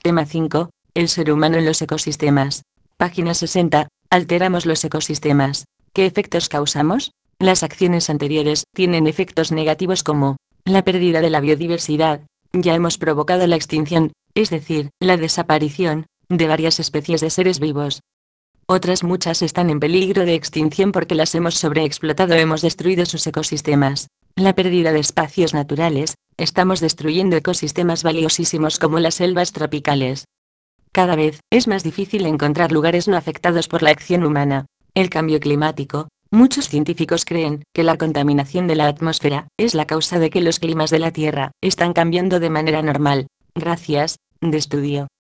Tema 5. El ser humano en los ecosistemas. Página 60. Alteramos los ecosistemas. ¿Qué efectos causamos? Las acciones anteriores tienen efectos negativos como la pérdida de la biodiversidad. Ya hemos provocado la extinción, es decir, la desaparición, de varias especies de seres vivos. Otras muchas están en peligro de extinción porque las hemos sobreexplotado o hemos destruido sus ecosistemas. La pérdida de espacios naturales, estamos destruyendo ecosistemas valiosísimos como las selvas tropicales. Cada vez es más difícil encontrar lugares no afectados por la acción humana. El cambio climático. Muchos científicos creen que la contaminación de la atmósfera es la causa de que los climas de la Tierra están cambiando de manera normal. Gracias, de estudio.